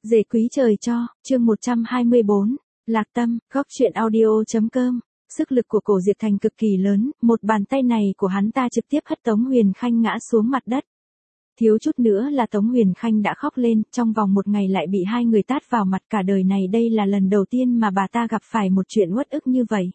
Dề quý trời cho, chương 124, Lạc Tâm, góc chuyện audio.com. Sức lực của Cổ Diệp Thành cực kỳ lớn, một bàn tay này của hắn ta trực tiếp hất Tống Huyền Khanh ngã xuống mặt đất. Thiếu chút nữa là Tống Huyền Khanh đã khóc lên, trong vòng một ngày lại bị hai người tát vào mặt, cả đời này đây là lần đầu tiên mà bà ta gặp phải một chuyện uất ức như vậy.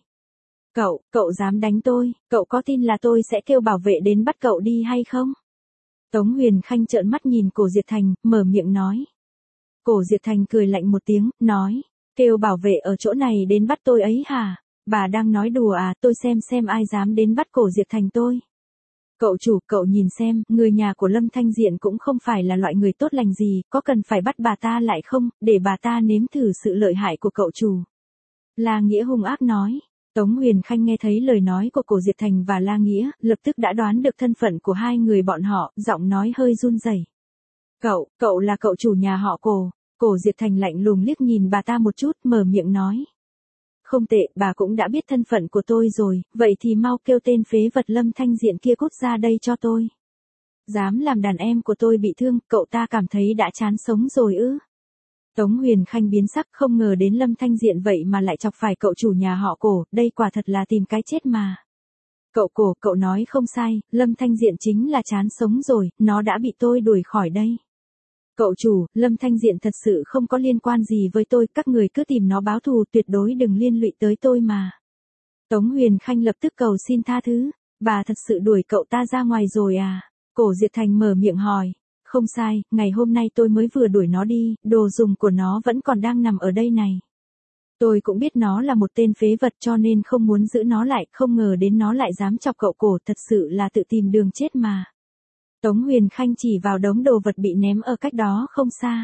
Cậu dám đánh tôi, cậu có tin là tôi sẽ kêu bảo vệ đến bắt cậu đi hay không? Tống Huyền Khanh trợn mắt nhìn Cổ Diệp Thành, mở miệng nói. Cổ Diệp Thành cười lạnh một tiếng, nói, kêu bảo vệ ở chỗ này đến bắt tôi ấy hả? Bà đang nói đùa à, tôi xem ai dám đến bắt Cổ Diệp Thành tôi. Cậu chủ, cậu nhìn xem, người nhà của Lâm Thanh Diện cũng không phải là loại người tốt lành gì, có cần phải bắt bà ta lại không, để bà ta nếm thử sự lợi hại của cậu chủ. La Nghĩa hung ác nói. Tống Huyền Khanh nghe thấy lời nói của Cổ Diệp Thành và La Nghĩa, lập tức đã đoán được thân phận của hai người bọn họ, giọng nói hơi run rẩy. Cậu là cậu chủ nhà họ Cổ. Cổ Diệp Thành lạnh lùng liếc nhìn bà ta một chút, mở miệng nói. Không tệ, bà cũng đã biết thân phận của tôi rồi, vậy thì mau kêu tên phế vật Lâm Thanh Diện kia cút ra đây cho tôi. Dám làm đàn em của tôi bị thương, cậu ta cảm thấy đã chán sống rồi ư? Tống Huyền Khanh biến sắc, không ngờ đến Lâm Thanh Diện vậy mà lại chọc phải cậu chủ nhà họ Cổ, đây quả thật là tìm cái chết mà. Cậu nói không sai, Lâm Thanh Diện chính là chán sống rồi, nó đã bị tôi đuổi khỏi đây. Cậu chủ, Lâm Thanh Diện thật sự không có liên quan gì với tôi, các người cứ tìm nó báo thù, tuyệt đối đừng liên lụy tới tôi mà. Tống Huyền Khanh lập tức cầu xin tha thứ, bà thật sự đuổi cậu ta ra ngoài rồi à? Cổ Diệp Thành mở miệng hỏi. Không sai, ngày hôm nay tôi mới vừa đuổi nó đi, đồ dùng của nó vẫn còn đang nằm ở đây này. Tôi cũng biết nó là một tên phế vật cho nên không muốn giữ nó lại, không ngờ đến nó lại dám chọc cậu Cổ, thật sự là tự tìm đường chết mà. Tống Huyền Khanh chỉ vào đống đồ vật bị ném ở cách đó không xa.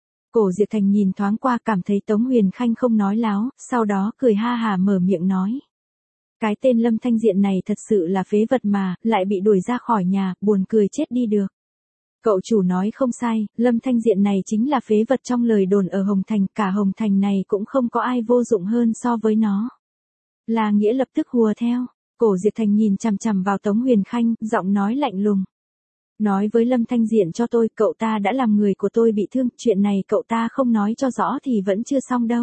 Cổ Diệp Thành nhìn thoáng qua cảm thấy Tống Huyền Khanh không nói láo, sau đó cười ha hả mở miệng nói. Cái tên Lâm Thanh Diện này thật sự là phế vật mà, lại bị đuổi ra khỏi nhà, buồn cười chết đi được. Cậu chủ nói không sai, Lâm Thanh Diện này chính là phế vật trong lời đồn ở Hồng Thành, cả Hồng Thành này cũng không có ai vô dụng hơn so với nó. La Nghĩa lập tức hùa theo, Cổ Diệp Thành nhìn chằm chằm vào Tống Huyền Khanh, giọng nói lạnh lùng. Nói với Lâm Thanh Diện cho tôi, cậu ta đã làm người của tôi bị thương, chuyện này cậu ta không nói cho rõ thì vẫn chưa xong đâu.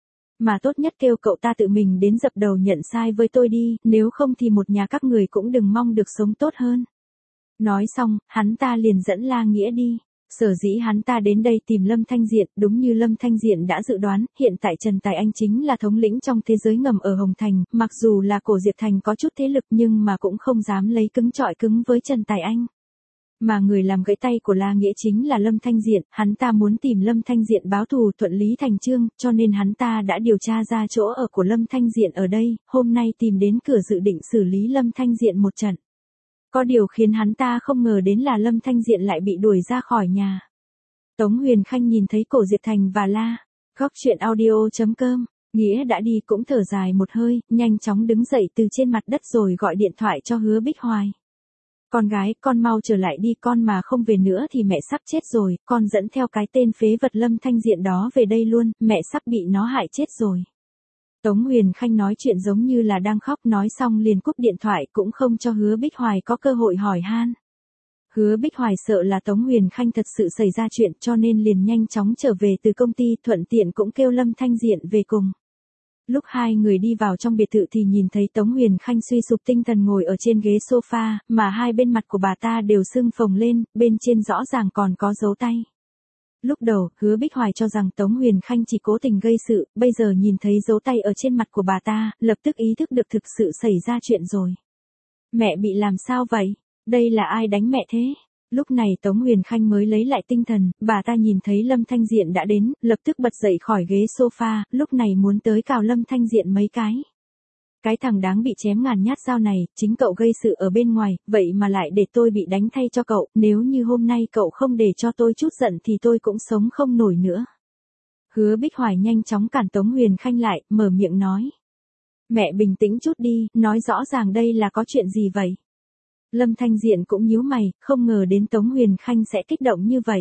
Mà tốt nhất kêu cậu ta tự mình đến dập đầu nhận sai với tôi đi, nếu không thì một nhà các người cũng đừng mong được sống tốt hơn. Nói xong, hắn ta liền dẫn La Nghĩa đi. Sở dĩ hắn ta đến đây tìm Lâm Thanh Diện, đúng như Lâm Thanh Diện đã dự đoán, hiện tại Trần Tài Anh chính là thống lĩnh trong thế giới ngầm ở Hồng Thành, mặc dù là Cổ Diệp Thành có chút thế lực nhưng mà cũng không dám lấy cứng chọi cứng với Trần Tài Anh. Mà người làm gãy tay của La Nghĩa chính là Lâm Thanh Diện, hắn ta muốn tìm Lâm Thanh Diện báo thù thuận lý thành chương, cho nên hắn ta đã điều tra ra chỗ ở của Lâm Thanh Diện ở đây, hôm nay tìm đến cửa dự định xử lý Lâm Thanh Diện một trận. Có điều khiến hắn ta không ngờ đến là Lâm Thanh Diện lại bị đuổi ra khỏi nhà. Tống Huyền Khanh nhìn thấy Cổ Diệp Thành và góc chuyện audio.com, Nghĩa đã đi cũng thở dài một hơi, nhanh chóng đứng dậy từ trên mặt đất rồi gọi điện thoại cho Hứa Bích Hoài. Con gái, con mau trở lại đi, con mà không về nữa thì mẹ sắp chết rồi, con dẫn theo cái tên phế vật Lâm Thanh Diện đó về đây luôn, mẹ sắp bị nó hại chết rồi. Tống Huyền Khanh nói chuyện giống như là đang khóc, nói xong liền cúp điện thoại cũng không cho Hứa Bích Hoài có cơ hội hỏi han. Hứa Bích Hoài sợ là Tống Huyền Khanh thật sự xảy ra chuyện cho nên liền nhanh chóng trở về từ công ty, thuận tiện cũng kêu Lâm Thanh Diện về cùng. Lúc hai người đi vào trong biệt thự thì nhìn thấy Tống Huyền Khanh suy sụp tinh thần ngồi ở trên ghế sofa, mà hai bên mặt của bà ta đều sưng phồng lên, bên trên rõ ràng còn có dấu tay. Lúc đầu, Hứa Bích Hoài cho rằng Tống Huyền Khanh chỉ cố tình gây sự, bây giờ nhìn thấy dấu tay ở trên mặt của bà ta, lập tức ý thức được thực sự xảy ra chuyện rồi. Mẹ bị làm sao vậy? Đây là ai đánh mẹ thế? Lúc này Tống Huyền Khanh mới lấy lại tinh thần, bà ta nhìn thấy Lâm Thanh Diện đã đến, lập tức bật dậy khỏi ghế sofa, lúc này muốn tới cào Lâm Thanh Diện mấy cái. Cái thằng đáng bị chém ngàn nhát dao này, chính cậu gây sự ở bên ngoài, vậy mà lại để tôi bị đánh thay cho cậu, nếu như hôm nay cậu không để cho tôi chút giận thì tôi cũng sống không nổi nữa. Hứa Bích Hoài nhanh chóng cản Tống Huyền Khanh lại, mở miệng nói. Mẹ bình tĩnh chút đi, nói rõ ràng đây là có chuyện gì vậy? Lâm Thanh Diện cũng nhíu mày, không ngờ đến Tống Huyền Khanh sẽ kích động như vậy.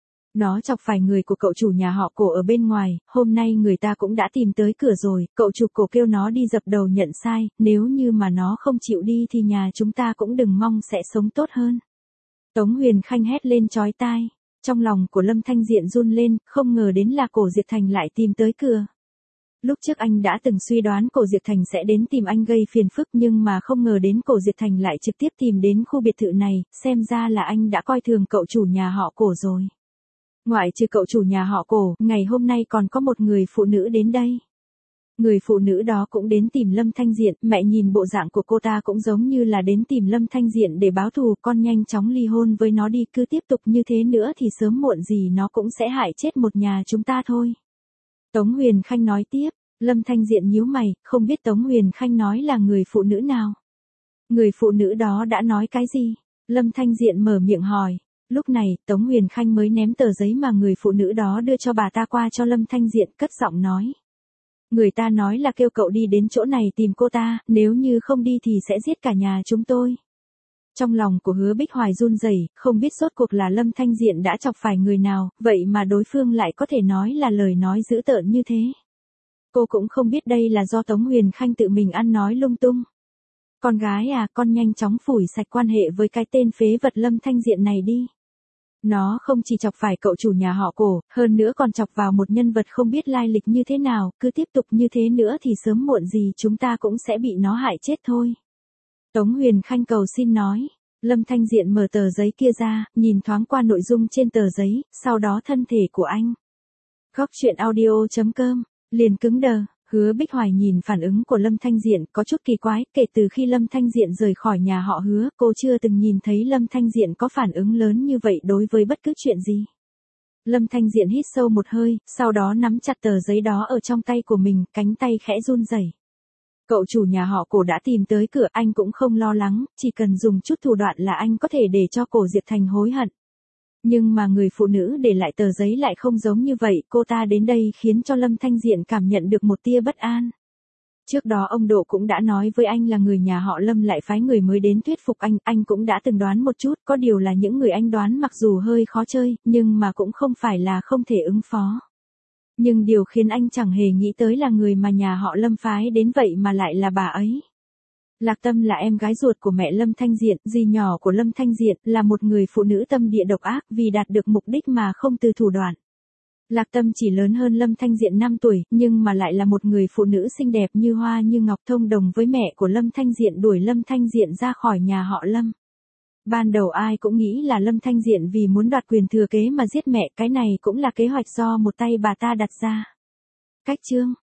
Nó chọc phải người của cậu chủ nhà họ Cổ ở bên ngoài, hôm nay người ta cũng đã tìm tới cửa rồi, cậu chủ Cổ kêu nó đi dập đầu nhận sai, nếu như mà nó không chịu đi thì nhà chúng ta cũng đừng mong sẽ sống tốt hơn. Tống Huyền Khanh hét lên chói tai. Trong lòng của Lâm Thanh Diện run lên, không ngờ đến là Cổ Diệp Thành lại tìm tới cửa. Lúc trước anh đã từng suy đoán Cổ Diệp Thành sẽ đến tìm anh gây phiền phức nhưng mà không ngờ đến Cổ Diệp Thành lại trực tiếp tìm đến khu biệt thự này, xem ra là anh đã coi thường cậu chủ nhà họ Cổ rồi. Ngoại trừ cậu chủ nhà họ Cổ, ngày hôm nay còn có một người phụ nữ đến đây. Người phụ nữ đó cũng đến tìm Lâm Thanh Diện, mẹ nhìn bộ dạng của cô ta cũng giống như là đến tìm Lâm Thanh Diện để báo thù, con nhanh chóng ly hôn với nó đi, cứ tiếp tục như thế nữa thì sớm muộn gì nó cũng sẽ hại chết một nhà chúng ta thôi. Tống Huyền Khanh nói tiếp, Lâm Thanh Diện nhíu mày, không biết Tống Huyền Khanh nói là người phụ nữ nào. Người phụ nữ đó đã nói cái gì? Lâm Thanh Diện mở miệng hỏi. Lúc này, Tống Huyền Khanh mới ném tờ giấy mà người phụ nữ đó đưa cho bà ta qua cho Lâm Thanh Diện, cất giọng nói. Người ta nói là kêu cậu đi đến chỗ này tìm cô ta, nếu như không đi thì sẽ giết cả nhà chúng tôi. Trong lòng của Hứa Bích Hoài run rẩy, không biết rốt cuộc là Lâm Thanh Diện đã chọc phải người nào, vậy mà đối phương lại có thể nói là lời nói dữ tợn như thế. Cô cũng không biết đây là do Tống Huyền Khanh tự mình ăn nói lung tung. Con gái à, con nhanh chóng phủi sạch quan hệ với cái tên phế vật Lâm Thanh Diện này đi. Nó không chỉ chọc phải cậu chủ nhà họ Cổ, hơn nữa còn chọc vào một nhân vật không biết lai lịch như thế nào, cứ tiếp tục như thế nữa thì sớm muộn gì chúng ta cũng sẽ bị nó hại chết thôi. Tống Huyền Khanh cầu xin nói. Lâm Thanh Diện mở tờ giấy kia ra, nhìn thoáng qua nội dung trên tờ giấy, sau đó thân thể của anh. Góc truyện audio.com, liền cứng đờ. Hứa Bích Hoài nhìn phản ứng của Lâm Thanh Diện có chút kỳ quái, kể từ khi Lâm Thanh Diện rời khỏi nhà họ Hứa, cô chưa từng nhìn thấy Lâm Thanh Diện có phản ứng lớn như vậy đối với bất cứ chuyện gì. Lâm Thanh Diện hít sâu một hơi, sau đó nắm chặt tờ giấy đó ở trong tay của mình, cánh tay khẽ run rẩy. Cậu chủ nhà họ Cổ đã tìm tới cửa, anh cũng không lo lắng, chỉ cần dùng chút thủ đoạn là anh có thể để cho Cổ Diệp Thành hối hận. Nhưng mà người phụ nữ để lại tờ giấy lại không giống như vậy, cô ta đến đây khiến cho Lâm Thanh Diện cảm nhận được một tia bất an. Trước đó ông Độ cũng đã nói với anh là người nhà họ Lâm lại phái người mới đến thuyết phục anh cũng đã từng đoán một chút, có điều là những người anh đoán mặc dù hơi khó chơi, nhưng mà cũng không phải là không thể ứng phó. Nhưng điều khiến anh chẳng hề nghĩ tới là người mà nhà họ Lâm phái đến vậy mà lại là bà ấy. Lạc Tâm là em gái ruột của mẹ Lâm Thanh Diện, dì nhỏ của Lâm Thanh Diện, là một người phụ nữ tâm địa độc ác vì đạt được mục đích mà không từ thủ đoạn. Lạc Tâm chỉ lớn hơn Lâm Thanh Diện 5 tuổi, nhưng mà lại là một người phụ nữ xinh đẹp như hoa như ngọc, thông đồng với mẹ của Lâm Thanh Diện đuổi Lâm Thanh Diện ra khỏi nhà họ Lâm. Ban đầu ai cũng nghĩ là Lâm Thanh Diện vì muốn đoạt quyền thừa kế mà giết mẹ, cái này cũng là kế hoạch do một tay bà ta đặt ra. Cách chương